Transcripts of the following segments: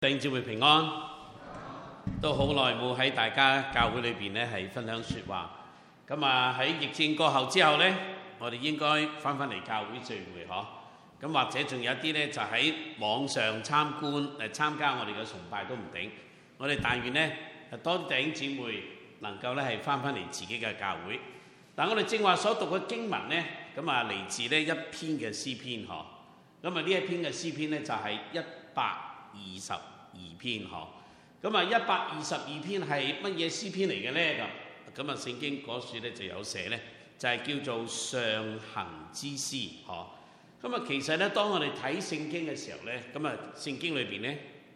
弟兄姊妹平安，都好耐冇喺大家教會裏邊咧係分享説話。咁啊喺疫症過後之後呢，我哋應該翻嚟教會聚會嗬。咁或者仲有啲呢，就喺網上參加我哋嘅崇拜都唔定。我哋但願呢，多啲弟兄姊妹能夠咧係翻嚟自己嘅教會。但我哋正話所讀嘅經文呢，咁啊嚟自呢一篇嘅詩篇嗬。咁啊呢一篇嘅詩篇呢，就係122篇嗬。咁啊122篇係乜嘢詩篇嚟嘅呢？咁啊聖經嗰處咧就有寫呢，就係叫做上行之詩嗬。咁啊其實呢，當我哋睇聖經嘅時候呢，咁啊聖經裏邊呢，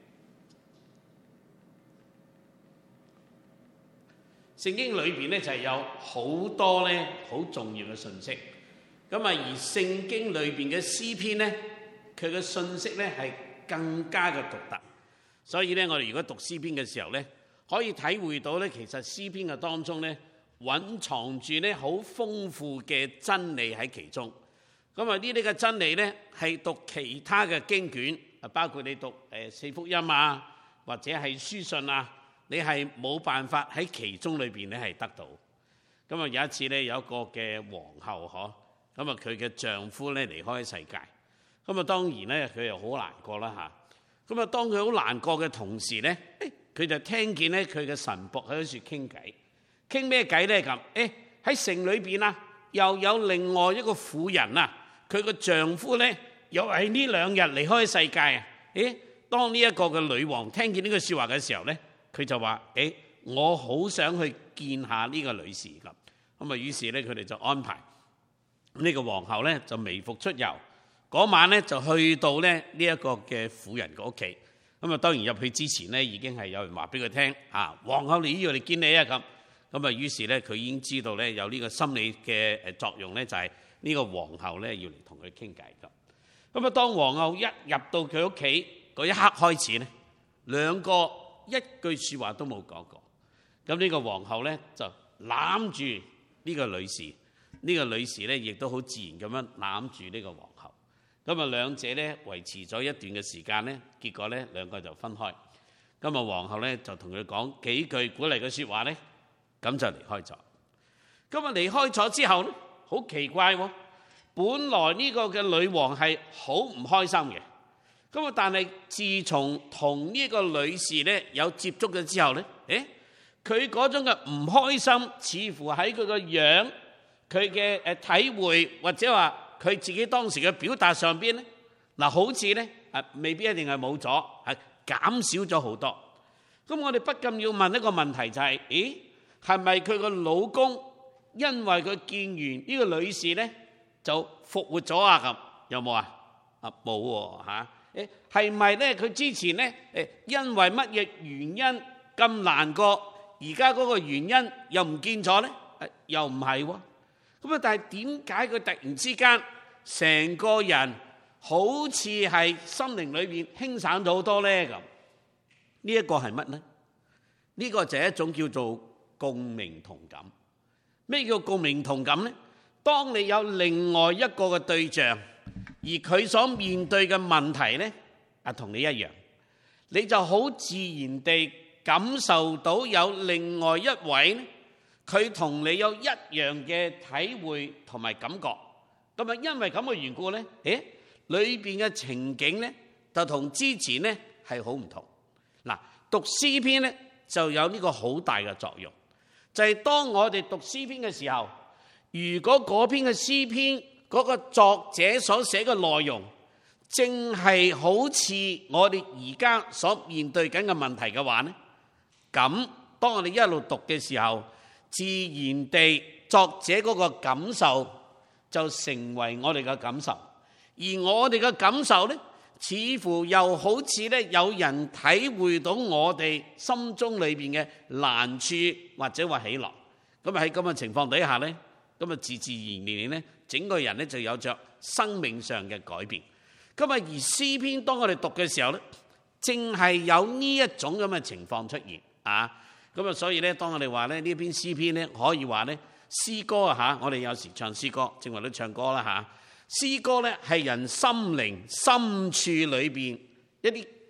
聖經裏邊呢就係有好多呢好重要嘅信息。咁啊而聖經裏邊嘅詩篇呢，佢嘅信息呢係更加嘅獨特。所以咧，我哋如果讀詩篇嘅時候咧，可以體會到咧，其實詩篇嘅當中咧，蘊藏住咧好豐富嘅真理喺其中。咁啊，呢啲嘅真理咧，係讀其他嘅經卷，包括你讀四福音啊，或者係書信啊，你係冇辦法喺其中裏邊咧係得到。咁啊，有一次咧，有一個嘅皇后嗬，咁啊佢嘅丈夫咧離開世界，咁啊當然咧佢又好難過啦嚇。咁啊，當佢好難過嘅同時咧，佢就聽見咧佢嘅神僕喺度傾偈，傾咩偈咧咁？喺城裏邊啊，又有另外一個婦人啊，佢個丈夫咧又喺呢2日離開世界啊！當呢一個嘅女王聽見呢句説話嘅時候咧，佢就話：我好想去見下呢個女士咁。咁啊，於是咧佢哋就安排呢個皇后咧就微服出遊。嗰晚咧就去到咧呢一個嘅婦人嘅屋企，咁啊當然入去之前咧已經係有人話俾佢聽皇后你要嚟見你啊咁啊於是咧佢已經知道咧有呢個心理嘅作用咧，就係呢個皇后咧要嚟同佢傾偈咁啊當皇后一入到佢屋企嗰一刻開始咧，兩個一句説話都冇講過，咁呢個皇后咧就攬住呢個女士，呢個女士咧亦都好自然咁樣攬住呢個皇后。咁啊，兩者咧維持咗一段嘅時間咧，結果咧兩個就分開。咁啊，皇后咧就同佢講幾句鼓勵嘅説話咧，咁就離開咗。咁啊，離開咗之後咧，好奇怪喎！本來呢個嘅女王係好唔開心嘅，咁啊，但係自從同呢個女士咧有接觸咗之後咧，佢嗰種嘅唔開心，似乎喺佢個樣、佢嘅體會或者話，佢自己當時嘅表達上邊咧，嗱好似咧未必一定係冇咗，係減少咗好多。咁我哋不禁要問一個問題，就係係咪佢個老公因為佢見完呢個女士咧就復活咗啊？咁有冇啊？冇喎嚇。係咪咧佢之前咧因為乜嘢原因咁難過，而家嗰個原因又唔見咗咧？又唔係喎。咁啊！但係點解佢突然之間成個人好似係心靈裏邊輕省咗好多咧？咁呢一個係乜呢？呢個就係一種叫做共鳴同感。咩叫共鳴同感呢？當你有另外一個嘅對象，而佢所面對嘅問題呢，同你一樣，你就好自然地感受到有另外一位呢，佢同你有一樣嘅體會同埋感覺，咁啊因為咁嘅緣故咧，裏邊嘅情景咧就同之前咧係好唔同。嗱，讀詩篇咧就有呢個好大嘅作用，就係當我哋讀詩篇嘅時候，如果嗰篇嘅詩篇嗰個作者所寫嘅內容，正係好似我哋而家所面對緊嘅問題嘅話咧，咁當我哋一路讀嘅時候，自然地作者嗰個感受就成為我哋嘅感受，而我哋嘅感受呢，似乎又好似呢有人體會到我哋心中裏邊嘅難處或者話喜樂。咁喺咁嘅情況底下呢，咁啊自然呢，整個人呢就有着生命上嘅改變。咁啊而詩篇當我哋讀嘅時候呢，正係有呢一種咁嘅情況出現啊。咁啊，所以咧，當我哋話咧呢篇詩篇咧，可以話咧詩歌啊嚇，我哋有時唱詩歌，正話都唱歌啦嚇。詩歌咧係人心靈深處裏邊一啲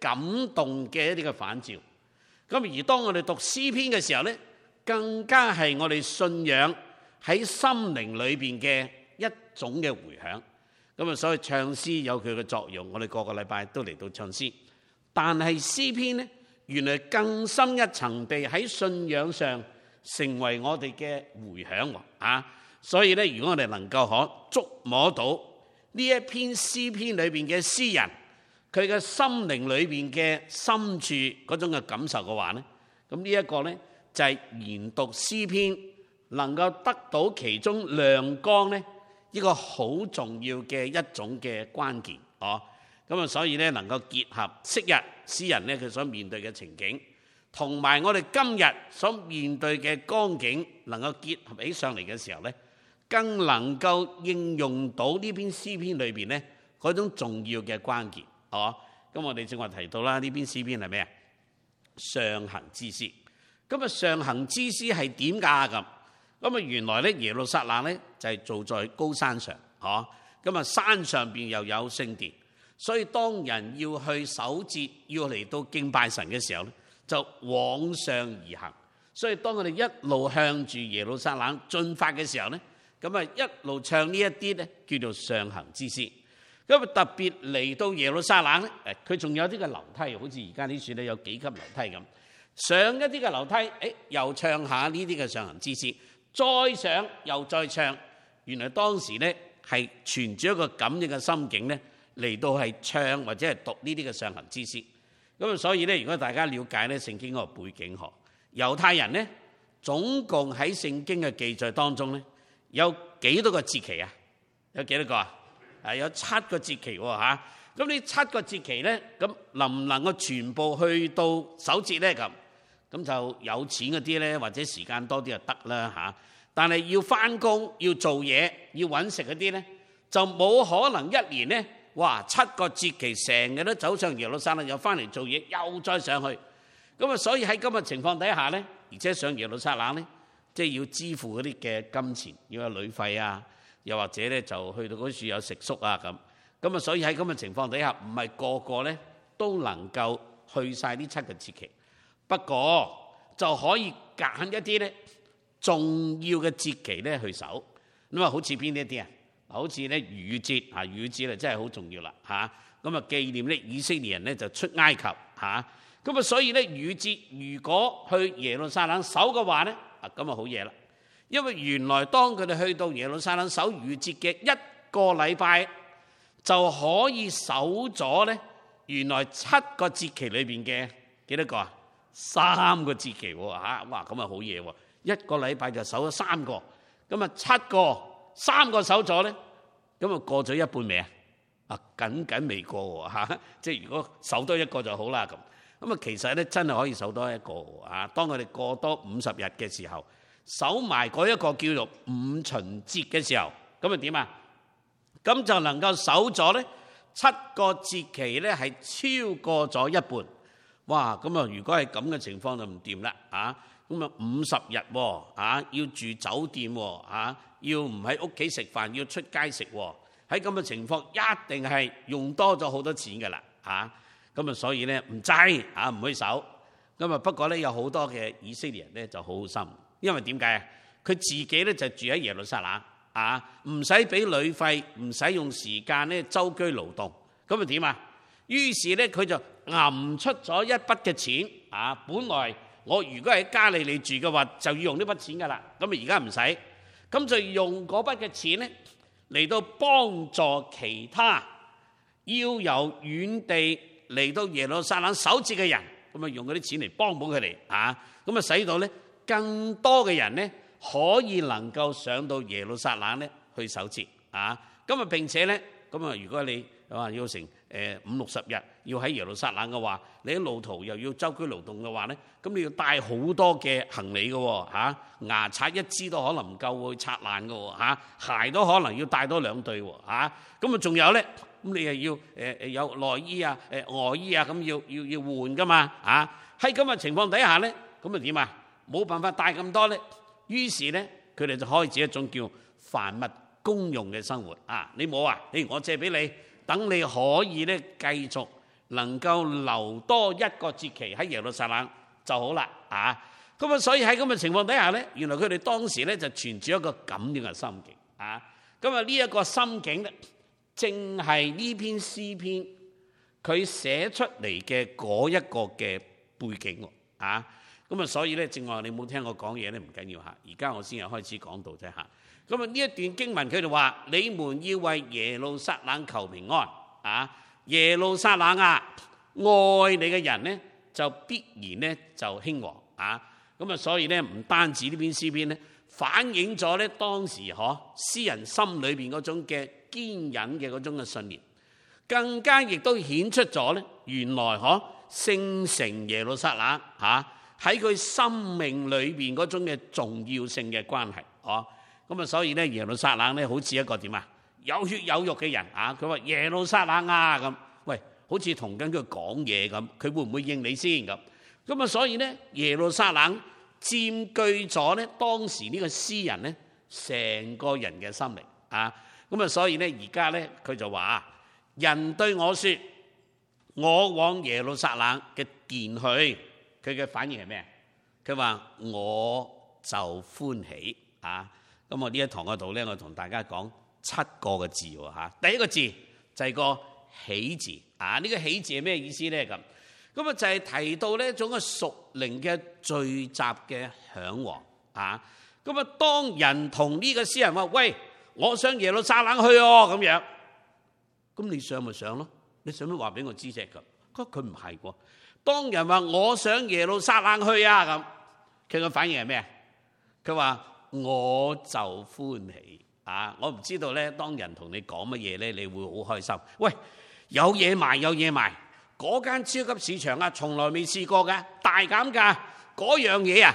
感動嘅一啲嘅反照。咁而當我哋讀詩篇嘅時候呢，更加係我哋信仰喺心靈裏邊嘅一種嘅回響。咁啊，所以唱詩有佢嘅作用，我哋個個禮拜都嚟到唱詩。但係詩篇呢，原來更深一層地喺信仰上成為我哋嘅回響啊！所以呢，如果我哋能夠可觸摸到呢一篇詩篇裏邊嘅詩人佢嘅心靈裏邊嘅深處嗰種嘅感受嘅話呢，咁呢一個呢，就係研讀詩篇能夠得到其中亮光呢，一個好重要嘅一種嘅關鍵哦。咁啊，所以呢，能夠結合昔日詩人呢佢所面對嘅情景，同埋我哋今日所面對嘅光景，能夠結合起上嚟嘅時候呢，更能夠應用到呢篇詩篇裏邊呢嗰種重要嘅關鍵哦。咁我哋正話提到啦，呢篇詩篇係咩啊？上行之詩。咁啊，上行之詩係點㗎咁？咁啊，原來咧耶路撒冷咧就係做在高山上，嗬。咁啊，山上邊又有聖殿，所以當人要去守節，要嚟到敬拜神嘅時候咧，就往上而行。所以當我哋一路向住耶路撒冷進發嘅時候咧，咁啊一路唱呢一啲咧叫做上行之詩。咁啊特別嚟到耶路撒冷咧，佢仲有啲嘅樓梯，好似而家啲處咧有幾級樓梯咁。上一啲嘅樓梯，又唱下呢啲嘅上行之詩。再上又再唱，原來當時呢係存住一個咁樣嘅心境呢，嚟到係唱或者係讀呢啲嘅上行之詩。咁啊，所以呢，如果大家了解呢聖經嗰個背景學，猶太人呢總共喺聖經嘅記載當中呢，有幾多個節期啊？有幾多個啊？有7個節期喎嚇。咁呢7個節期呢，咁能唔能夠全部去到守節呢？咁就有錢嗰啲呢，或者時間多啲就得啦嚇。但係要返工、要做嘢、要揾食嗰啲呢，就冇可能一年呢，哇7個節期成日都走上耶路撒冷，又返嚟做嘢，又再上去。咁啊，所以喺今日情況底下呢，而且上耶路撒冷呢，即係要支付嗰啲嘅金錢，要有旅費啊，又或者呢就去到嗰處有食宿啊咁。咁啊，所以喺咁嘅情況底下，唔係個個呢都能夠去晒呢7個節期。不過就可以揀一啲咧重要嘅節期咧去守。咁啊，好似邊一啲啊？好似咧逾越節啊，逾越節咧真係好重要啦嚇。咁啊，紀念咧以色列人咧就出埃及嚇。咁啊，所以咧逾越節如果去耶路撒冷守嘅話咧，咁啊好嘢啦。因為原來當佢哋去到耶路撒冷守逾越節嘅1個禮拜，就可以守咗咧原來7個節期裏邊嘅幾多個啊？3個節期喎嚇，哇咁啊好嘢喎！1個禮拜就守咗3個，咁啊7個3個守咗咧，咁啊過咗一半未啊？啊緊未過喎嚇，即係如果守多1個就好啦咁。咁啊其實咧真係可以守多1個嚇。當我哋過多50日嘅時候，守埋嗰一個叫做五旬節嘅時候，咁啊點啊？咁就能夠守咗咧7個節期咧係超過咗一半。哇！咁啊，如果係咁嘅情況就唔掂啦嚇。咁啊50日喎嚇，要住酒店喎嚇，要唔喺屋企食飯，要出街食喎。喺咁嘅情況，一定係用多咗好多錢㗎啦嚇。咁啊，所以咧唔制嚇，唔去守。咁啊，不過咧有好多嘅以色列人咧就好好心，因為點解啊？佢自己咧就住喺耶路撒冷啊，唔使俾旅費，唔使用時間咧周居勞動。咁啊點啊？於是咧佢就揞出咗一筆嘅錢啊！本來我如果喺加利利住嘅話，就要用呢筆錢噶啦。咁啊而家唔使，咁就用嗰筆嘅錢咧嚟到幫助其他要由遠地嚟到耶路撒冷守節嘅人，咁啊用嗰啲錢嚟幫補佢哋啊！咁啊使到咧更多嘅人咧可以能夠上到耶路撒冷咧去守節啊！咁啊並且咧咁啊如果你話要成50-60日要喺耶路撒冷嘅話，你喺路途又要周居勞動嘅話咧，咁你要帶好多嘅行李嘅喎嚇，牙刷一支都可能唔夠會刷爛嘅喎嚇，鞋都可能要帶多2對喎嚇，咁啊仲有咧，咁你又要有內衣啊、外衣啊，咁要換噶嘛嚇，喺咁嘅情況底下咧，咁啊點啊？冇辦法帶咁多咧，於是咧佢哋就開始一種叫凡物公用嘅生活啊！你冇啊？我借俾你。等你可以咧繼續能夠留多一個節期喺耶路撒冷就好啦啊！咁啊，所以喺咁嘅情況底下咧，原來佢哋當時咧就存住一個咁樣嘅心境啊！咁啊，呢一個心境咧，正係呢篇詩篇佢寫出嚟嘅嗰一個嘅背景喎啊！咁啊，所以咧，正話你冇聽我講嘢咧，唔緊要嚇。而家我先係開始講到啫嚇。咁啊，呢一段經文佢哋話：你們要為耶路撒冷求平安啊！耶路撒冷啊，愛你嘅人咧就必然咧就興旺啊！咁啊，所以咧唔單止呢篇詩篇咧，反映咗咧當時詩人心裏邊嗰種嘅堅忍嘅嗰種嘅信念，更加亦都顯出咗咧原來聖城耶路撒冷喺佢生命裏邊嗰種嘅重要性嘅關係咁啊，所以咧耶路撒冷咧好似一個點啊有血有肉嘅人啊！佢話耶路撒冷啊咁，喂，好似同緊佢講嘢咁，佢會唔會應你先咁？咁啊，所以咧耶路撒冷佔據咗咧當時呢個詩人咧成個人嘅心靈啊！咁啊，所以咧而家咧佢就話：人對我說，我往耶路撒冷嘅殿去，佢嘅反應係咩？佢話我就歡喜啊！咁我呢一堂嗰度咧，我同大家講7個嘅字喎嚇。第一個字就係個喜字啊！呢個喜字係咩意思咧？咁啊就係提到呢一種嘅屬靈嘅聚集嘅響旺啊！咁啊，當人同呢個詩人話：喂，我上耶路撒冷去咁樣，咁你上咪上咯？你想唔想話俾我知啫？咁佢唔係喎。當人話我上耶路撒冷去啊咁，佢個反應係咩？佢話我就歡喜啊！我唔知道咧，當人同你講乜嘢咧，你會好開心。喂，有嘢賣，有嘢賣，嗰間超級市場啊，從來未試過嘅大減價，嗰樣嘢啊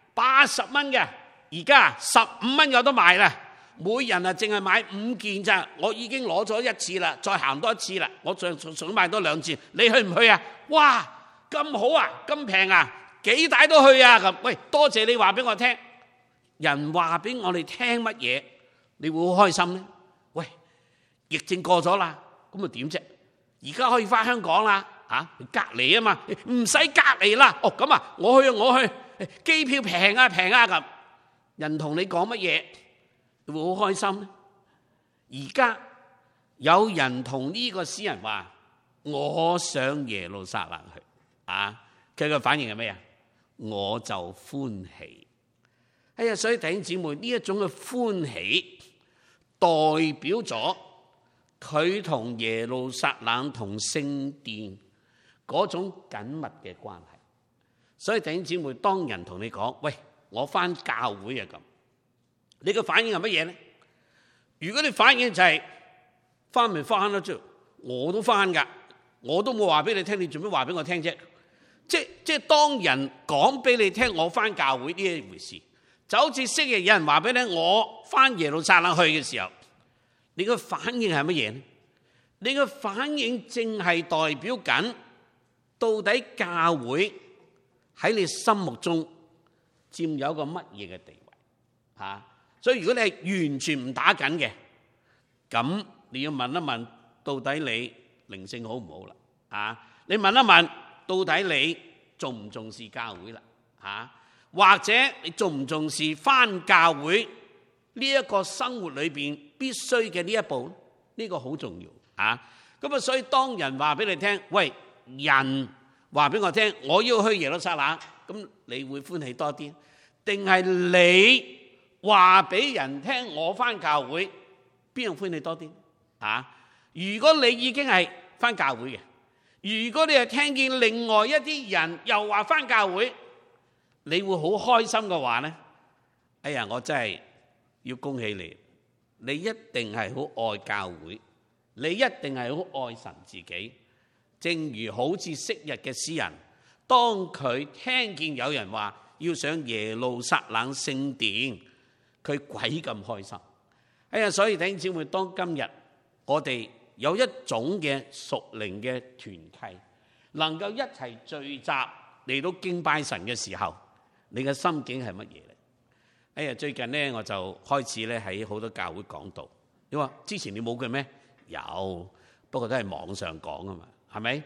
80蚊嘅，而家15蚊有得賣啦。每人啊淨係買5件咋，我已經攞咗1次啦，再行多1次啦，我想買多2次，你去唔去啊？哇，咁好啊，咁平啊，幾大都去啊咁。喂，多謝你話俾我聽。人話俾我哋聽乜嘢，你會好開心咧？喂，疫症過咗啦，咁啊點啫？而家可以翻香港啦，隔離啊嘛，唔使隔離啦。哦，咁啊，我去，機票平啊咁。人同你講乜嘢，你會好開心咧？而家有人同呢個詩人話：我上耶路撒冷去佢嘅反應係咩啊？我就歡喜。所以弟兄姊妹，呢一種嘅歡喜代表咗佢同耶路撒冷同聖殿嗰種緊密嘅關係。所以弟兄姊妹，當人同你講：喂，我翻教會啊咁，你嘅反應係乜嘢咧？如果你反應就係翻咪翻啦，我都翻噶，我都冇話俾你聽，你做咩話俾我聽啫？即係當人講俾你聽我翻教會呢一回事，就好似昔日有人話俾你我翻耶路撒冷去嘅時候，你個反應係乜嘢呢？你個反應正係代表緊到底教會喺你心目中佔有一個乜嘢嘅地位所以如果你係完全唔打緊嘅，咁你要問一問到底你靈性好唔好啦？你問一問到底你重唔重視教會啦？或者你重唔重視返教會呢一個生活裏邊必須嘅呢一步？呢個好重要咁所以當人話俾你聽，喂，人話俾我聽，我要去耶路撒冷，咁你會歡喜多啲，定係你話俾人聽我返教會，邊樣歡喜多啲？如果你已經係返教會嘅，如果你係聽見另外一啲人又話返教會，你會好開心嘅話呢？哎呀，我真係要恭喜你，你一定係好愛教會，你一定係好愛神自己。正如好似昔日嘅詩人，當佢聽見有人話要上耶路撒冷聖殿，佢鬼咁開心。哎呀，所以弟兄姊妹，當今日我哋有一種嘅屬靈嘅團契，能夠一齊聚集嚟到敬拜神嘅時候，你嘅心境係乜嘢咧？哎呀，最近咧我就開始咧喺好多教會講道。你話之前你冇嘅咩？有，不過都係網上講啊嘛，係咪？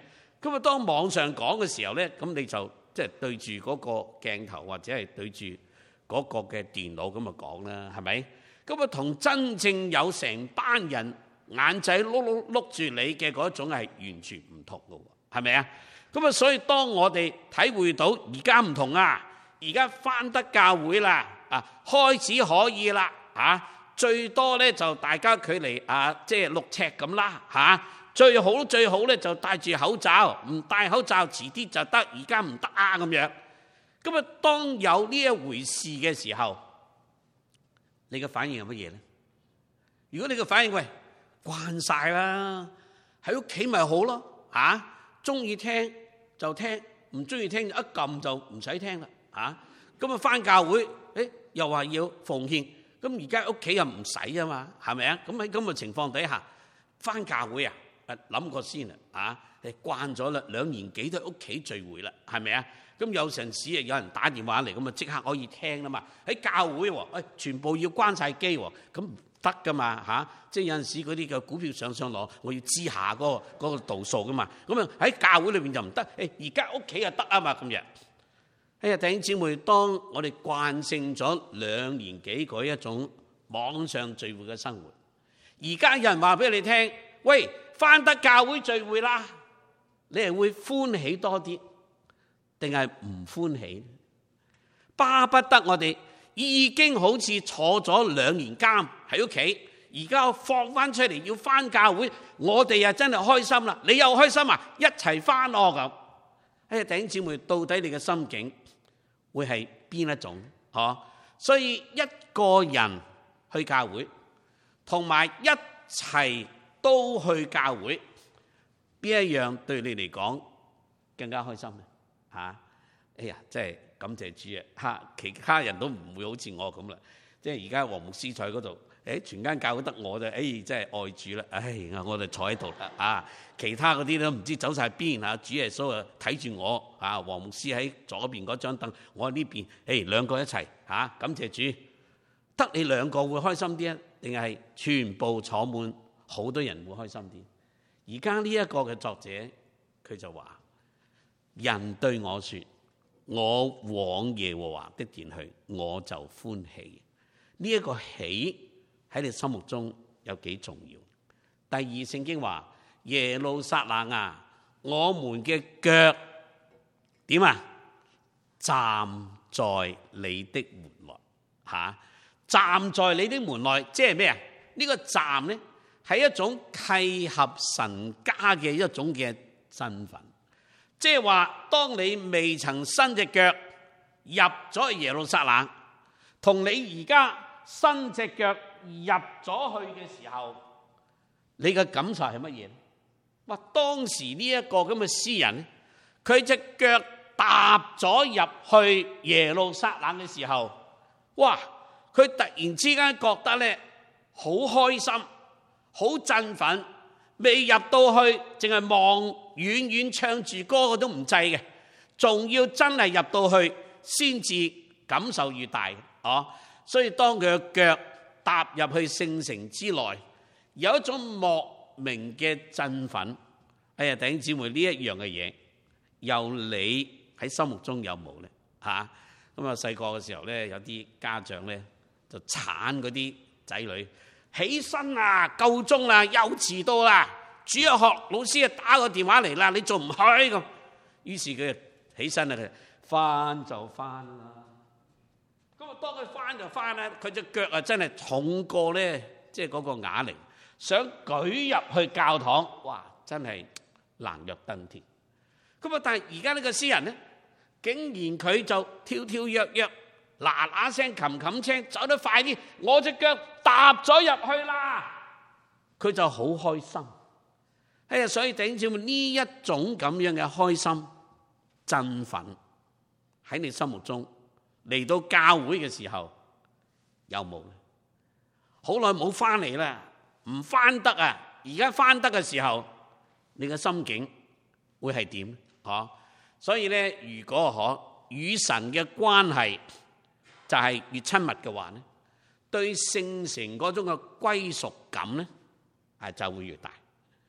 咁啊，當網上講嘅時候咧，咁你就即係對住嗰個鏡頭或者係對住嗰個嘅電腦咁啊講啦，係咪？咁啊，同真正有成班人眼仔碌住你嘅嗰種係完全唔同嘅喎，係咪啊？咁啊，所以當我哋體會到而家唔同啊，而家返得教會啦，開始可以啦，最多咧就大家距離即係6尺咁啦，最好咧就戴住口罩，唔戴口罩遲啲就得，而家唔得啊咁樣。咁啊，當有呢一回事嘅時候，你嘅反應係乜嘢咧？如果你嘅反應喂慣晒啦，喺屋企咪好咯，中意聽就聽，唔中意聽一撳就唔使聽啦，咁啊返教會，又話要奉獻，咁而家屋企又唔使啊嘛，係咪啊？咁喺咁嘅情況底下，返教會諗過先你慣咗啦，2年幾都喺屋企聚會啦，係咪啊？咁有陣時有人打電話嚟，咁啊即刻可以聽啦嘛。喺教會全部要關晒機喎，咁唔得噶嘛，即係有陣時嗰啲嘅股票上落，我要知下嗰個度數噶嘛。咁啊喺教會裏邊就唔得，而家屋企就得啊嘛咁樣。弟兄姊妹，當我哋慣性咗2年幾嗰一種網上聚會嘅生活，而家有人話俾你聽，喂，返得教會聚會啦，你係會歡喜多啲，定係唔歡喜？巴不得我哋已經好似坐咗2年監喺屋企，而家放翻出嚟要翻教會，我哋真係開心啦！你又開心啊？一齊翻咯咁。弟兄姊妹，到底你嘅心境會係邊一種？所以一個人去教會，同埋一齊都去教會，邊一樣對你嚟講更加開心咧？真係感謝主啊！其他人都唔會好似我咁啦。即係而家黃牧師坐喺嗰度，全間教會得我就，真係愛主啦！我哋坐喺度啦，其他嗰啲都唔知走晒邊啊！主耶穌啊睇住我黃牧師喺左邊嗰張凳，我喺呢邊，兩個一齊感謝主。得你2個會開心啲啊，定係全部坐滿好多人會開心啲？而家呢一個嘅作者佢就話：人對我說，我往耶和華的殿去，我就歡喜。呢一個喜喺你心目中有幾重要？第二，聖經話耶路撒冷啊，我們嘅腳點啊？站在你的門內，站在你的門內，即係咩啊？呢個站咧係一種契合神家嘅一種嘅身份，即係話當你未曾伸隻腳入咗去耶路撒冷，同你而家伸隻腳入咗去嘅時候，你嘅感受係乜嘢？哇！當時呢一個咁嘅詩人，佢隻腳踏咗入去耶路撒冷嘅時候，哇！佢突然之間覺得咧好開心，好振奮。未入到去，淨係望遠遠唱住歌我都唔制嘅，仲要真係入到去先至感受越大。所以當佢嘅腳踏入去聖城之內，有一種莫名嘅振奮。弟兄姊妹，呢一樣嘅嘢，由你喺心目中有冇咧？咁啊，細個嘅時候咧，有啲家長咧就鏟嗰啲仔女，起身啊，夠鐘啦，又遲到啦，主日學老師打個電話嚟啦，你仲唔去咁？於是佢起身啦，佢翻就翻啦。咁啊，當佢翻就翻咧，佢隻腳真係重過咧，即係嗰個啞鈴，想舉入去教堂，哇，真係難若登天。咁啊，但係而家呢個詩人咧，竟然佢就跳跳躍躍，嗱嗱聲冚冚聲走得快啲，我隻腳踏咗入去啦，佢就好開心。所以弟兄姊妹，呢一種咁樣嘅開心振奮喺你心目中嚟到教會嘅時候有冇？好耐冇翻嚟啦，唔翻得啊！而家翻得嘅時候，你嘅心境會係點？所以咧，如果與神嘅關係就係越親密嘅話咧，對聖城嗰種嘅歸屬感咧就會越大。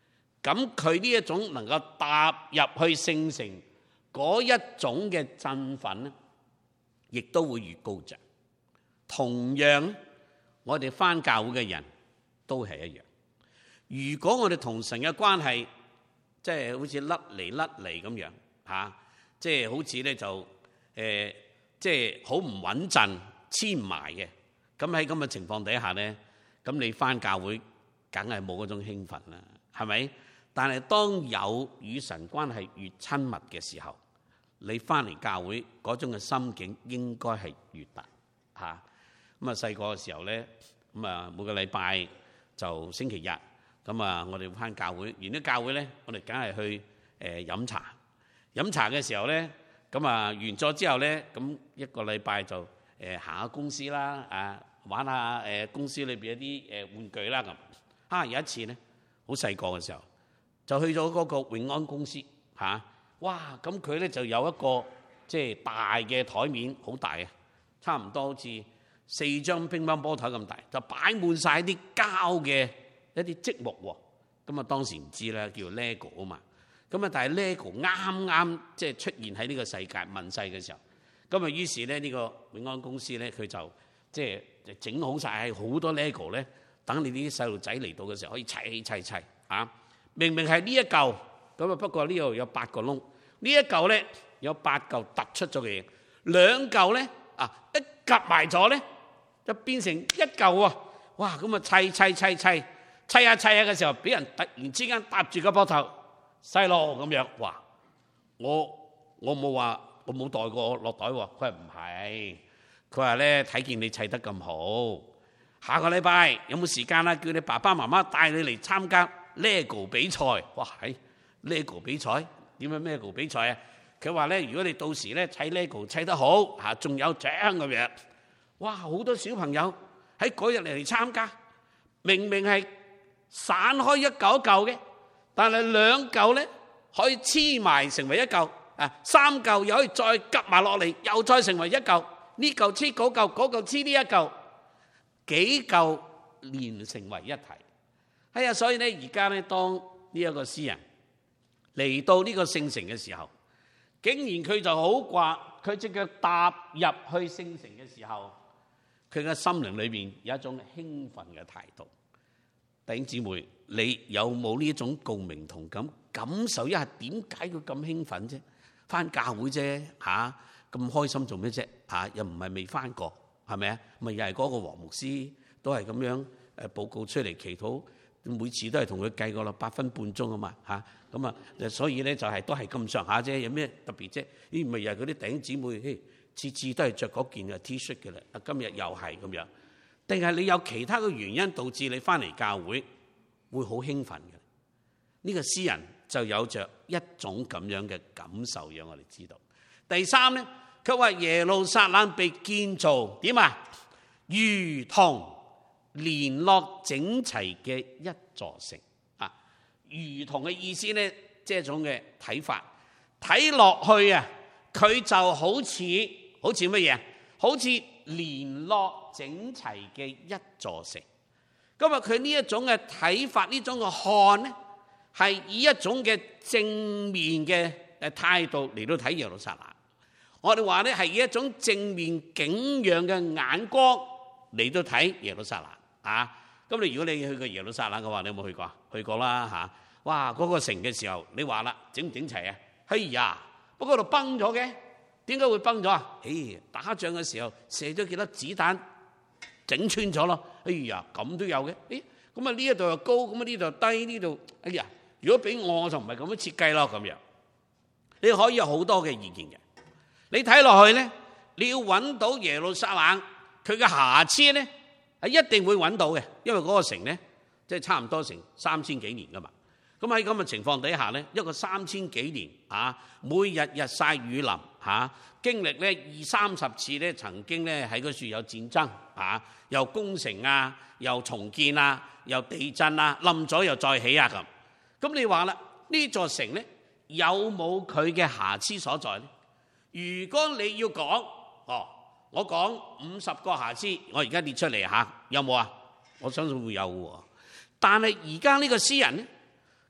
咁佢呢一種能夠踏入去聖城嗰一種嘅振奮咧，亦都會越高漲。同樣，我哋返教會嘅人都係一樣。如果我哋同神嘅關係即係好似甩嚟咁樣嚇，即係好似咧就即係好唔穩陣黐唔埋嘅，咁喺咁嘅情況底下咧，咁你返教會梗係冇嗰種興奮啦，係咪？但係當有與神關係越親密嘅時候，你返嚟教會嗰種嘅心境應該係越大嚇。咁啊細個嘅時候咧，咁啊每個禮拜就星期日，咁啊我哋返教會，完咗教會咧，我哋梗係去飲茶。飲茶嘅時候咧，咁啊完咗之後咧，咁一個禮拜就行下公司啦，玩下公司裏邊一啲玩具啦咁。有一次咧，好細個嘅時候，就去咗嗰個永安公司嚇。哇！咁佢咧就有一個即係大嘅台面，好大啊，差唔多好似4張乒乓波台咁大，就擺滿晒啲膠嘅一啲積木喎。咁啊當時唔知啦，叫 LEGO 啊嘛。咁啊但係 LEGO 啱啱即係出現喺呢個世界問世嘅時候，咁啊於是咧呢個永安公司咧佢就即係整好晒好多 LEGO 咧，等你啲細路仔嚟到嘅時候可以砌啊！明明係呢一嚿咁啊，不過呢度有8個窿，呢一嚿咧有8嚿突出咗嘅嘢，兩嚿咧一夾埋咗咧就變成一嚿喎！哇！咁啊砌下嘅時候，俾人突然之間搭住個膊頭，細路咁樣，哇！我冇話我冇袋過落袋喎，佢話唔係，佢話咧睇見你砌得咁好，下個禮拜有冇時間啊？叫你爸爸媽媽帶你嚟參加 LEGO 比賽。哇！係 LEGO 比賽點樣 LEGO 比賽啊？佢話咧，如果你到時咧砌 LEGO 砌得好嚇，仲有獎咁樣。哇！好多小朋友喺嗰日嚟參加，明明係散開一嚿一嚿嘅，但係兩嚿咧可以黐埋成為一嚿，3嚿又可以再夾埋落嚟，又再成為一嚿。呢嚿黐嗰嚿，嗰嚿黐呢一嚿，幾嚿連成為一體。所以咧而家咧，當呢一個詩人嚟到呢個聖城嘅時候，竟然佢就好掛，佢隻腳踏入去聖城嘅時候，佢嘅心靈裏邊有一種興奮嘅態度。弟兄姊妹，你有冇呢一種共鳴同感？感受一下點解佢咁興奮啫？返教會啫咁開心做咩啫？又唔係未返過，係咪啊？咪又係嗰個黃牧師都係咁樣報告出嚟祈禱，每次都係同佢計過啦，8分半鐘啊嘛咁啊，所以咧就係都係咁上下啫，有咩特別啫？咦，咪又係嗰啲弟兄姊妹，次次都係着嗰件嘅 T 恤嘅啦，今日又係咁樣，定係你有其他嘅原因導致你返嚟教會會好興奮嘅？呢個詩人就有着一種咁樣嘅感受，讓我哋知道。第三咧，佢話耶路撒冷被建造點啊？如同連絡整齊嘅一座城如同嘅意思咧，即係一種嘅睇法，睇落去佢就好似乜嘢？好似連絡整齊嘅一座城。咁啊，佢呢一種嘅睇法，呢種嘅看咧，係以一種嘅正面嘅態度嚟到睇耶路撒冷。我哋話咧係以一種正面景仰嘅眼光嚟到睇耶路撒冷咁你如果你去過耶路撒冷嘅話，你有冇去過？去過啦哇！嗰個城嘅時候，你話啦，整唔整齊啊？哎呀，不過嗰度崩咗嘅，點解會崩咗啊？打仗嘅時候射咗幾粒子彈，整穿咗咯。哎呀，咁都有嘅。咁啊呢一度又高，咁啊呢度低，呢度哎呀，如果俾我就唔係咁樣設計咯。咁樣你可以有好多嘅意見嘅。你睇落去咧，你要揾到耶路撒冷佢嘅瑕疵咧，係一定會揾到嘅，因為嗰個城咧，即係差唔多成3000幾年噶嘛。咁喺咁嘅情況底下咧，一個3000幾年每日日曬雨淋經歷咧20-30次咧，曾經咧喺嗰處有戰爭又攻城又重建又地震冧咗又再起咁。咁你話啦，呢座城咧有冇佢嘅瑕疵所在咧？如果你要講我講50個瑕疵，我而家列出嚟有冇啊？我相信會有喎。但係而家呢個詩人咧，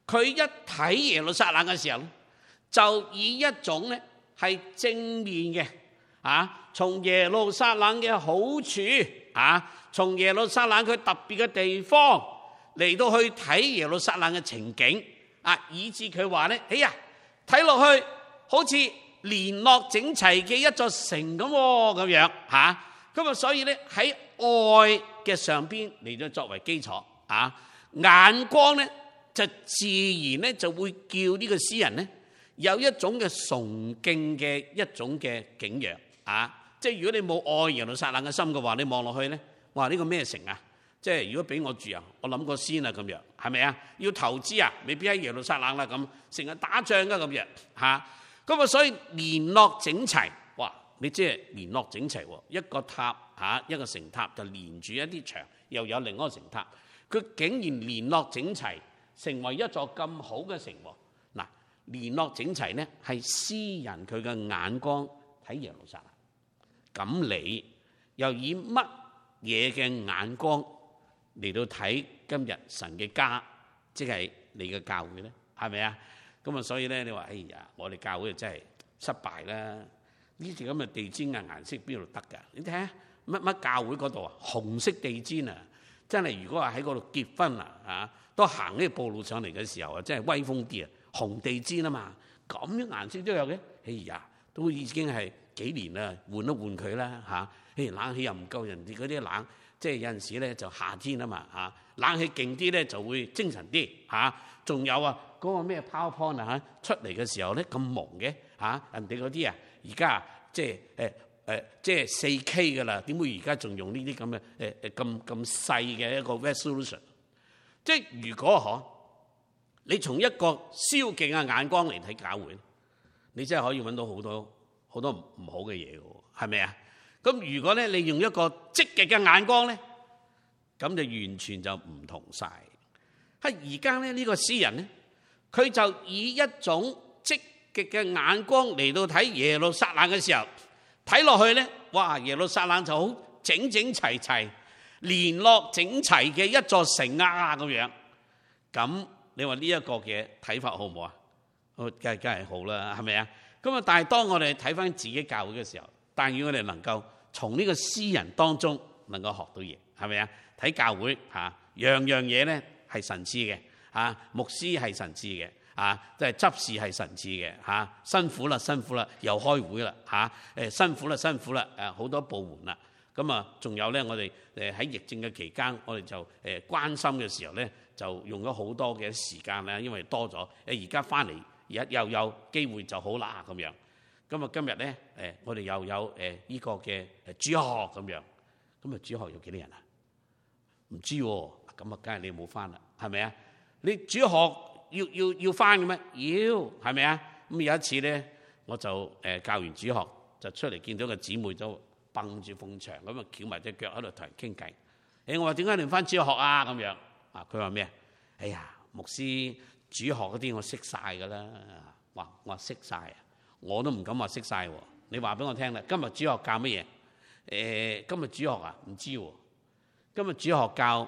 佢一睇耶路撒冷嘅時候咧，就以一種咧係正面嘅從耶路撒冷嘅好處從耶路撒冷佢特別嘅地方嚟到去睇耶路撒冷嘅情景以致佢話咧，哎呀，睇落去好似連絡整齊嘅一座城咁樣咁所以咧喺愛嘅上邊嚟到作為基礎眼光咧就自然咧就會叫呢個詩人咧有一種嘅崇敬嘅一種嘅景仰即係如果你冇愛耶路撒冷嘅心嘅話，你望落去咧，哇，呢個咩城啊？即係如果俾我住我諗過先咁樣，係咪啊？要投資未必喺耶路撒冷啦，咁成日打仗㗎咁樣咁所以連絡整齊，哇！你即係連絡整齊喎，一個塔一個城塔就連住一啲牆，又有另一個城塔，佢竟然連絡整齊，成為一座咁好嘅城喎。嗱，連絡整齊呢係詩人佢嘅眼光睇耶路撒冷。咁你又以乜嘢嘅眼光嚟到睇今日神嘅家，即係你嘅教會咧？係咪啊？咁所以咧，你話哎呀，我哋教會真係失敗啦！呢條咁嘅地氈嘅顏色邊度得㗎？你睇下乜教會嗰度紅色地氈真係如果話喺嗰度結婚都行呢個步路上嚟嘅時候真係威風啲紅地氈嘛，咁樣顏色都有嘅。哎呀，都已經係幾年啦，換一換佢啦冷氣又唔夠人哋嗰啲冷，即係有陣時咧就夏天嘛冷氣勁啲咧就會精神啲仲有嗰個咩 PowerPoint 出嚟嘅時候咧咁朦嘅人哋嗰啲而家即係4K 噶啦，點會而家仲用呢啲咁嘅咁細嘅一個 resolution？ 即係如果你從一個消極嘅眼光嚟睇教會，你真係可以揾到好多唔好嘅嘢嘅，係咪啊？咁如果咧你用一個積極嘅眼光咧，咁就完全就唔同晒。喺而家咧呢個詩人咧，佢就以一種積極嘅眼光嚟到睇耶路撒冷嘅時候，睇落去咧，哇！耶路撒冷就好整整齊齊、連絡整齊嘅一座城咁樣。咁你話呢一個嘅睇法好唔好啊？梗係好啦，係咪啊？咁但係當我哋睇翻自己教會嘅時候，但願我哋能夠從呢個詩人當中能夠學到嘢，係咪啊？睇教會樣樣嘢咧係神賜嘅牧師係神賜嘅即係執事係神賜嘅辛苦啦，又開會啦辛苦啦好多部門啦。咁仲有咧，我哋喺疫症嘅期間，我哋就關心嘅時候咧，就用咗好多嘅時間啦，因為多咗而家翻嚟又有機會就好啦咁樣。咁今日咧我哋又有呢個嘅主學咁樣。咁主學有幾多人啊？唔知喎。咁梗係你冇翻啦，係咪啊？你主學要翻嘅咩？要，係咪啊？咁有一次咧，我就教完主學就出嚟，見到個姊妹都蹦住埲牆咁翹埋隻腳喺度同人傾偈。我話點解你唔翻主學咁樣佢話咩？哎呀，牧師主學嗰啲我識晒㗎啦。我話識晒我都唔敢話識晒喎。你話俾我聽啦，今日主學教乜嘢？今日主學唔知喎。今日主學教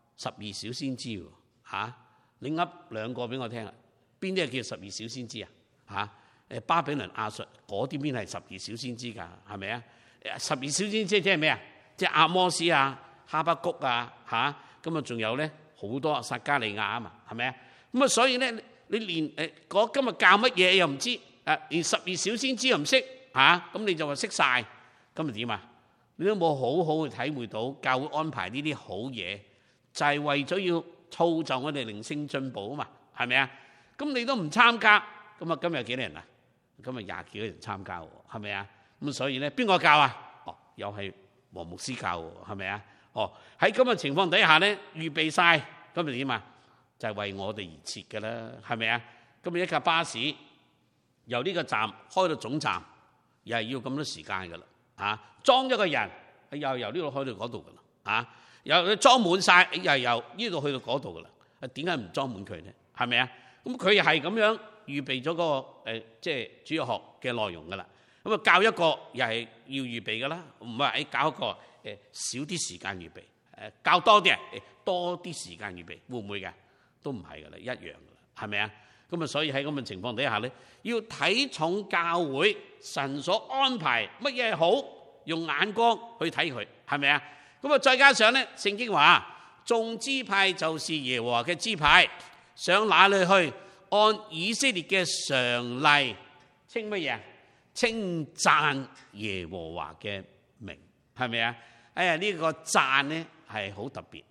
12小先知喎你噏兩個俾我聽啦，邊啲係叫12小先知巴比倫亞述嗰啲邊係12小先知㗎？係咪啊？12小先知即係咩啊？即係阿摩斯哈巴谷咁仲有咧好多撒迦利亞嘛，係咪啊？咁所以咧你連今日教乜嘢又唔知連12小先知又唔識咁你就話識晒，咁咪點啊？你都冇好好去體會到教會安排呢啲好嘢，就係為咗要造就我哋靈性進步嘛，係咪啊？咁你都唔參加，咁今日幾多人啊？今日20幾個人參加喎，係咪啊？咁所以咧，邊個教又係黃牧師教喎，係咪啊？喺咁嘅情況底下咧，預備晒，咁咪點啊？就係為我哋而設嘅啦，係咪啊？咁一架巴士由呢個站開到總站，又係要咁多時間㗎啦，裝一個人又由呢度開到嗰度㗎啦，又裝滿晒，又由呢度去到嗰度㗎啦。點解唔裝滿佢咧？係咪啊？咁佢又係咁樣預備咗個即係主日學嘅內容㗎啦。咁教一個又係要預備㗎啦，唔係話教一個少啲時間預備，教多啲多啲時間預備，會唔會㗎？都唔係㗎啦，一樣㗎係咪啊？咁啊，所以喺咁嘅情況底下咧，要睇重教會神所安排乜嘢好，用眼光去睇佢，係咪啊？咁啊，再加上咧，聖經話眾支派就是耶和華嘅支派，上哪裏去？按以色列嘅常例，稱乜嘢？稱讚耶和華嘅名，係咪啊？哎呀，呢個讚咧係好特別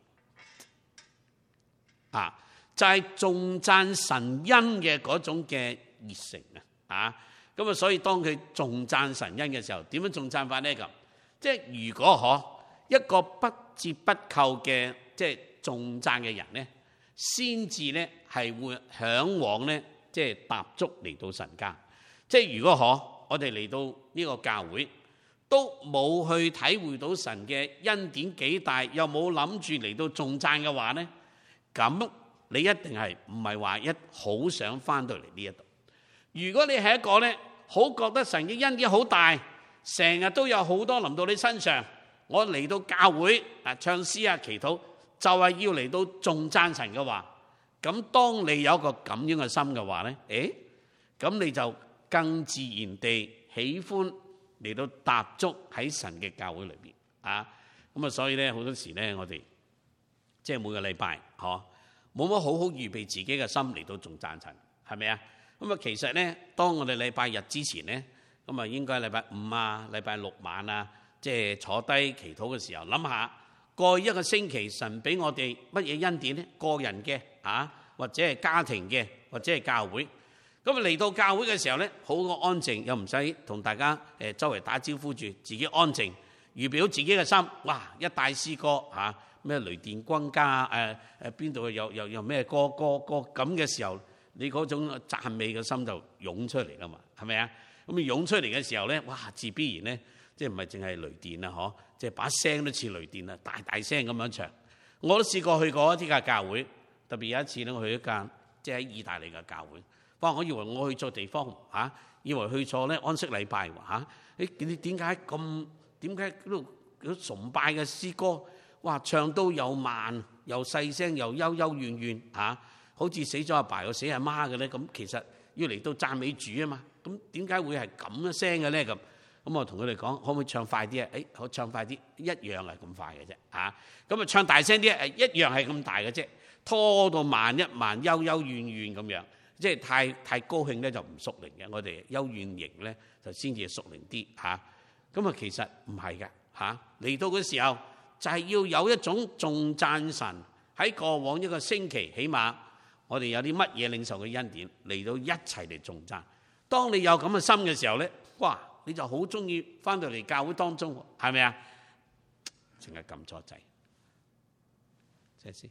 啊！就係頌讚神恩嘅嗰種嘅熱誠啊！咁啊，所以當佢頌讚神恩嘅時候，點樣頌讚法呢？咁即係如果一個不折不扣嘅即係頌讚嘅人呢，先至呢係會嚮往呢，即係踏足嚟到神家。即係如果我哋嚟到呢個教會都冇去體會到神嘅恩典幾大，又冇諗住嚟到頌讚嘅話呢，咁你一定係唔係話好想翻到嚟呢一度。如果你係一個呢，好覺得神嘅恩典好大，成日都有好多臨到你身上，我嚟到教會唱詩啊祈禱，就係要嚟到頌讚神嘅話，咁當你有一個咁樣嘅心嘅話呢，咁你就更自然地喜歡嚟到踏足喺神嘅教會裏邊啊。咁啊，所以呢，好多時呢，我哋即係每個禮拜冇乜好好預備自己嘅心嚟到頌讚神，係咪啊？咁啊，其實呢，當我哋禮拜日之前呢，咁啊應該禮拜五啊、禮拜六晚啊，即係坐低祈禱嘅時候，諗下過去一個星期神俾我哋乜嘢恩典呢？個人嘅或者係家庭嘅，或者係教會。咁啊嚟到教會嘅時候呢，好個安靜，又唔使同大家周圍打招呼住，自己安靜，預備好自己嘅心。哇！一大詩歌咩雷電轟加邊度有咩歌咁嘅時候，你嗰種讚美嘅心就湧出嚟啦嘛，係咪啊？咁湧出嚟嘅時候咧，哇！自必然咧，即係唔係淨係雷電啊？即係把聲都似雷電啊，大聲咁樣唱。我都試過去過一啲嘅教會，特別有一次咧，我去一間即係喺意大利嘅教會。哇！我以為我去錯地方以為去錯咧安息禮拜點解嗰度崇拜嘅詩歌？哇！唱到又慢又細聲又幽幽怨怨好似死咗阿爸又死阿媽嘅咧。咁其實要嚟到讚美主啊嘛。咁點解會係咁嘅聲嘅咧？咁我同佢哋講，可唔可以唱快啲啊？好，唱快啲，一樣係咁快嘅啫咁啊，唱大聲啲一樣係咁大嘅啫。拖到慢一慢，幽幽怨怨咁樣，即係太高興咧就唔屬靈嘅。我哋幽怨型咧就先至屬靈啲咁啊，其實唔係嘅嚟到嘅時候。就係要有一種頌讚神，喺過往一個星期，起碼我哋有啲乜嘢領受嘅恩典嚟到一齊嚟頌讚。當你有咁嘅心嘅時候咧，哇！你就好中意翻到嚟教會當中，係咪啊？淨係撳錯掣，睇下先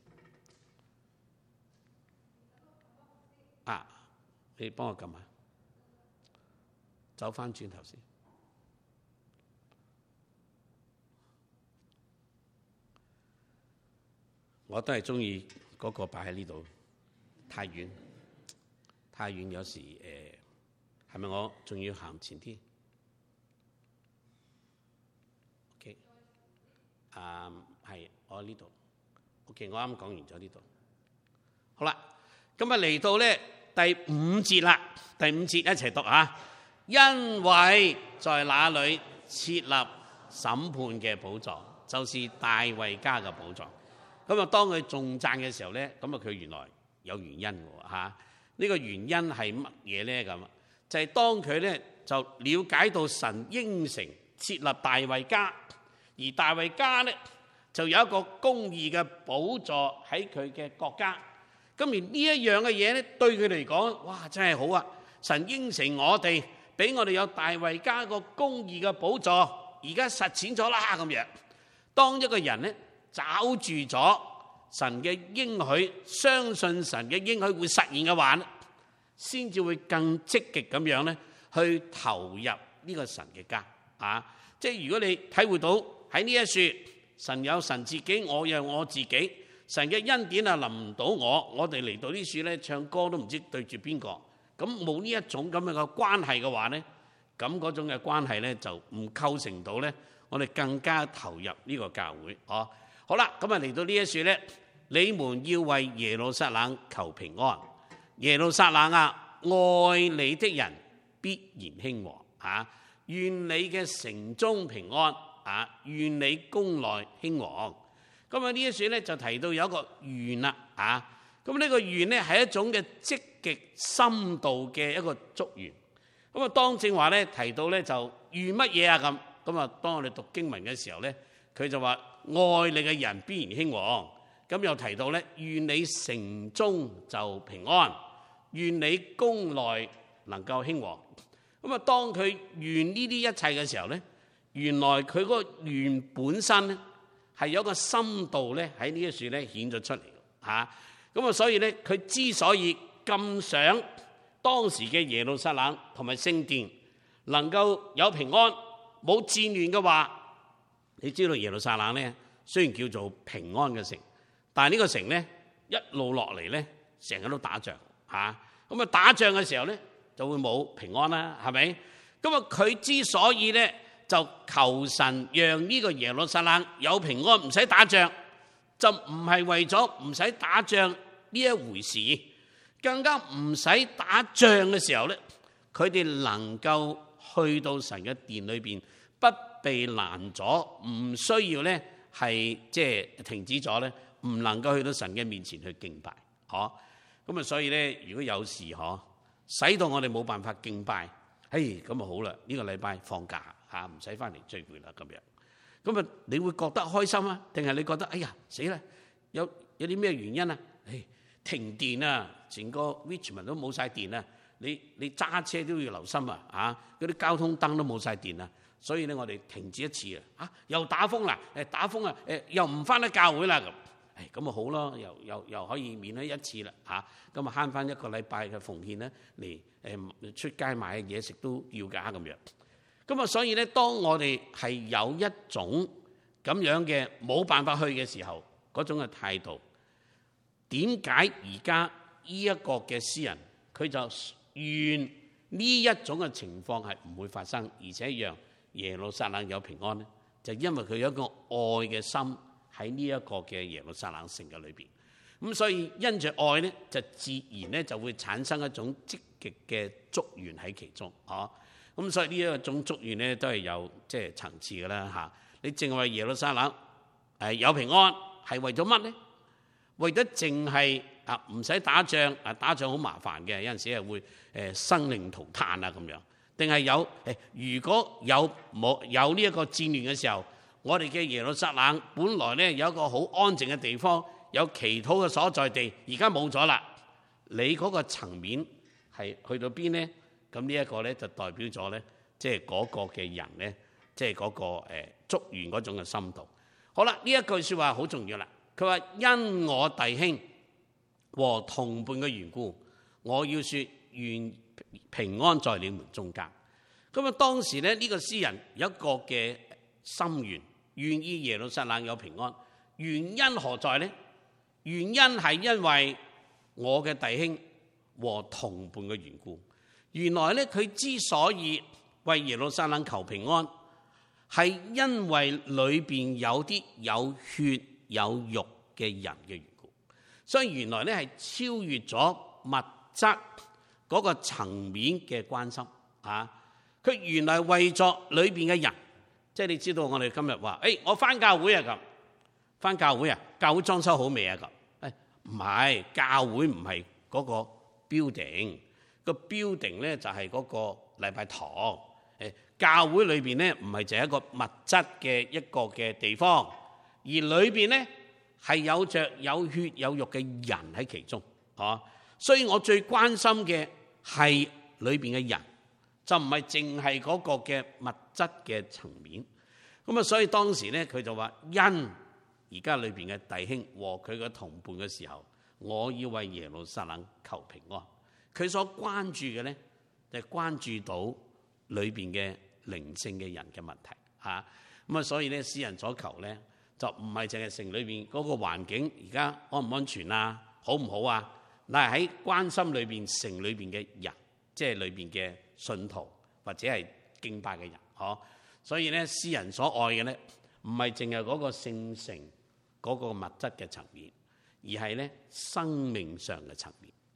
你幫我撳下，走翻轉頭先。我都係中意嗰個擺喺呢度，太遠，有時係咪我仲要行前啲 ？OK， 係我呢度。OK， 我啱講完咗呢度。好啦，咁啊嚟到咧第五節啦，第五節一齊讀因為在那裏設立審判嘅寶座，就是大衛家嘅寶座。咁啊，當佢頌讚嘅時候咧，咁啊佢原來有原因喎呢個原因係乜嘢咧？咁就係當佢咧就了解到神應承設立大衛家，而大衛家咧就有一個公義嘅寶座喺佢嘅國家。咁而呢一樣嘅嘢咧，對佢嚟講，哇！真係好啊！神應承我哋，俾我哋有大衛家個公義嘅寶座，而家實踐咗啦咁樣。當一個人咧，找住咗神嘅應許，相信神嘅應許會實現嘅話，先至會更積極咁樣咧去投入呢個神嘅家即係如果你體會到喺呢一處，神有神自己，我有我自己，神嘅恩典臨唔到我哋嚟到呢處咧唱歌都唔知對住邊個，咁冇呢一種咁樣嘅關係嘅話咧，咁嗰種嘅關係咧就唔構成到咧我哋更加投入呢個教會好啦，咁啊嚟到呢一處咧，你們要為耶路撒冷求平安。 耶路撒冷啊，愛你的人必然興和啊！願你嘅城中平安啊！願你宮內興旺。咁啊呢一處咧就提到有一個願啦啊！咁呢個願咧係一種嘅積極深度嘅一個祝願。咁啊當正話咧提到咧就願乜嘢啊咁？咁啊當我哋讀經文嘅時候咧，佢就話愛你嘅人必然興旺。咁又提到咧願你城中就平安，願你宮內能夠興旺。咁啊當佢願呢啲一切嘅時候咧，原來佢嗰個願本身咧係有一個深度咧喺呢一處咧顯咗出嚟嚇。咁啊所以咧佢之所以咁想當時嘅耶路撒冷同埋聖殿能夠有平安冇戰亂嘅話，你知道耶路撒冷咧雖然叫做平安嘅城，但係呢個城咧一路落嚟咧成日都打仗嚇。咁啊打仗嘅時候咧就會冇平安啦，係咪？咁啊佢之所以咧就求神讓呢個耶路撒冷有平安，唔使打仗，就唔係為咗唔使打仗呢一回事，更加唔使打仗嘅時候咧，佢哋能夠去到神嘅殿裏邊，不被攔阻，唔需要咧係即係停止咗咧，唔能夠去到神嘅面前去敬拜，嗬。咁啊，所以咧，如果有時嗬，使到我哋冇辦法敬拜，咁啊好啦，呢個禮拜放假嚇，唔使翻嚟聚會啦咁樣。咁啊，你會覺得開心啊？定係你覺得哎呀死啦？有啲咩原因啊？停電啊，成個 Richmond 都冇晒電啊！你揸車都要留心啊！嗰啲交通燈都冇晒電啊！所以咧，我哋停止一次啊！又打風啦！打風啊！又唔翻得教會啦咁。咁啊好咯，又可以免咗一次啦嚇。咁啊慳翻一個禮拜嘅奉獻咧，嚟出街買嘢食都要㗎咁樣。咁啊，所以咧，當我哋係有一種咁樣嘅冇辦法去嘅時候，嗰種嘅態度，點解而家呢一個嘅詩人佢就願呢一種嘅情況係唔會發生，而且讓耶路撒冷有平安呢？就因為佢有一個愛嘅心喺呢一個嘅耶路撒冷城嘅裏邊。咁所以因着愛呢，就自然呢就會產生一種積極嘅祝願喺其中，咁所以呢一種祝願呢，都係有即係層次㗎啦嚇。你淨係為耶路撒冷有平安，係為咗乜呢？為咗淨係唔使打仗，打仗好麻煩嘅，有陣時係會生靈塗炭啊咁樣。定係有如果有呢一個戰亂嘅時候，我哋嘅耶路撒冷本來呢有一個好安靜嘅地方，有祈禱嘅所在地，而家冇咗啦。你嗰個層面係去到邊呢？咁呢一個咧就代表咗咧，即係嗰個嘅人咧，即係嗰個祝願嗰種嘅深度。好啦，呢一句説話好重要啦。佢話因我弟兄和同伴嘅緣故，我要説願平安在你們中間。咁啊，當時咧呢個詩人有一個嘅心願，願意耶路撒冷有平安。原因何在呢？原因係因為我嘅弟兄和同伴嘅緣故。原來咧，佢之所以為耶路撒冷求平安，係因為裏邊有啲有血有肉嘅人嘅緣故。所以原來咧係超越咗物質嗰個層面嘅關心啊！佢原來為咗裏邊嘅人，即係你知道我哋今日話，我返教會啊咁，返教會啊，教會裝修好未啊咁？唔係，教會唔係嗰個 building。個 building 咧就係嗰個禮拜堂，教會裏邊咧唔係就係一個物質嘅一個嘅地方，而裏邊咧係有着有血有肉嘅人喺其中，所以我最關心嘅係裏邊嘅人，就唔係淨係嗰個嘅物質嘅層面。咁啊，所以當時咧佢就話因而家裏邊嘅弟兄和佢嘅同伴嘅時候，我要為耶路撒冷求平安。佢所關注嘅咧，就係關注到裏邊嘅靈性嘅人嘅問題嚇。咁啊，所以咧，詩人所求咧，就唔係淨係城裏邊嗰個環境而家安唔安全啊，好唔好啊？但係喺關心裏邊城裏邊嘅人，即係裏邊嘅信徒或者係敬拜嘅人，所以咧，詩人所愛嘅咧，唔係淨係嗰個聖城嗰個物質嘅層面，而係咧生命上嘅層面。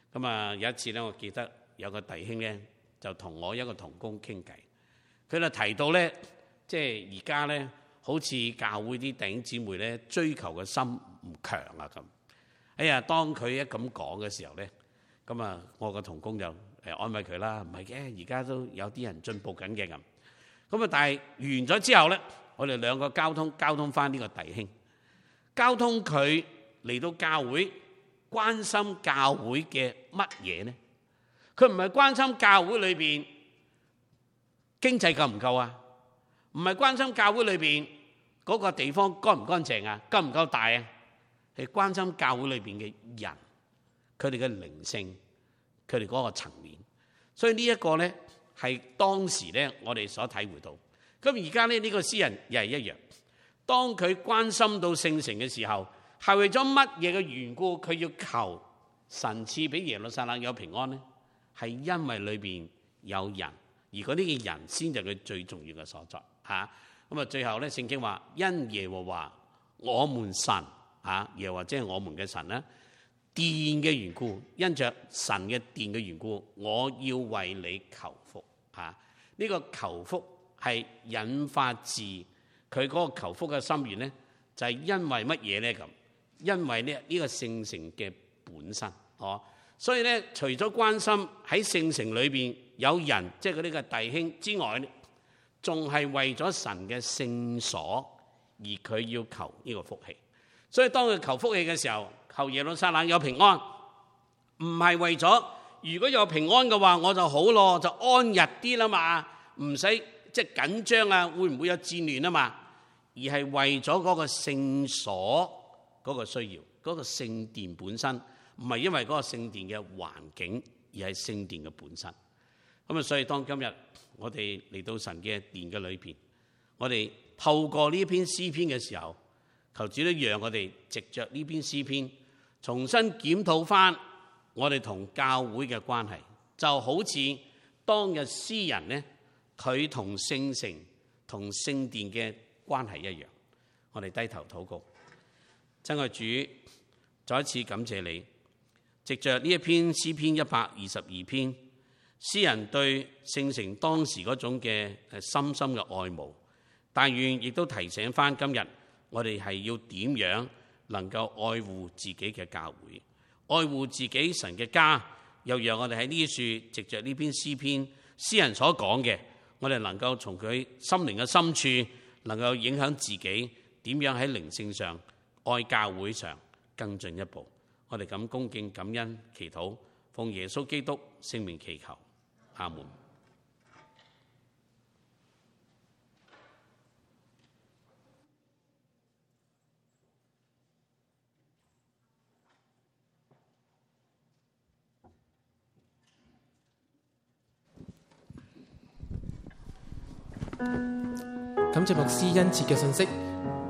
咁啊有一次咧，我記得有個弟兄咧就同我一個同工傾偈，佢就提到咧，即係而家咧好似教會啲弟兄姊妹咧追求嘅心唔強啊咁。哎呀，當佢一咁講嘅時候咧，咁啊我個同工就安慰佢啦，唔係嘅，而家都有啲人進步緊嘅咁。咁啊，但係完咗之後咧，我哋兩個交通翻呢個弟兄，交通佢嚟到教會，關心教會嘅乜嘢呢？佢唔係關心教會裏邊經濟夠唔夠啊？唔係關心教會裏邊嗰個地方乾唔乾淨啊？夠唔夠大啊？係關心教會裏邊嘅人，佢哋嘅靈性，佢哋嗰個層面。所以呢一個咧係當時咧我哋所體會到。咁而家咧呢個詩人又係一樣，當佢關心到聖城嘅時候，係為咗乜嘢嘅緣故？佢要求神賜俾耶路撒冷有平安呢？係因為裏邊有人，而嗰啲嘅人先係佢最重要嘅所在嚇。咁啊，最後咧聖經話：因耶和華我們神嚇，耶和華即係我們嘅神啦，殿嘅緣故，因着神嘅殿嘅緣故，我要為你求福嚇。呢個求福係引發自佢嗰個求福嘅心願咧，就係因為乜嘢咧咁？因為呢個聖城嘅本身，所以咧除咗關心喺聖城裏邊有人，即係嗰啲嘅弟兄之外咧，仲係為咗神嘅聖所而佢要求呢個福氣。所以當佢求福氣嘅時候，求耶路撒冷有平安，唔係為咗如果有平安嘅話，我就好咯，就安逸啲啦嘛，唔使即係緊張啊，會唔會有戰亂啊嘛？而係為咗嗰個聖所。嗰個需要，嗰個聖殿本身唔係因為嗰個聖殿嘅環境，而係聖殿嘅本身。咁啊，所以當今日我哋嚟到神嘅殿嘅裏邊，我哋透過呢篇詩篇嘅時候，求主都讓我哋藉着呢篇詩篇，重新檢討翻我哋同教會嘅關係，就好似當日詩人呢，佢同聖城、同聖殿嘅關係一樣。我哋低頭禱告。親愛主，再一次感謝你，藉着呢一篇詩篇122篇，詩人對聖城當時嗰種嘅深深嘅愛慕，但願亦都提醒翻今日我哋係要點樣能夠愛護自己嘅教會，愛護自己神嘅家，又讓我哋喺呢處藉着呢篇詩篇，詩人所講嘅，我哋能夠從佢心靈嘅深處，能夠影響自己點樣喺靈性上，愛教會上更進一步。我哋咁恭敬感恩祈禱，奉耶穌基督聖名祈求，阿門。 感謝牧師恩賜嘅信息。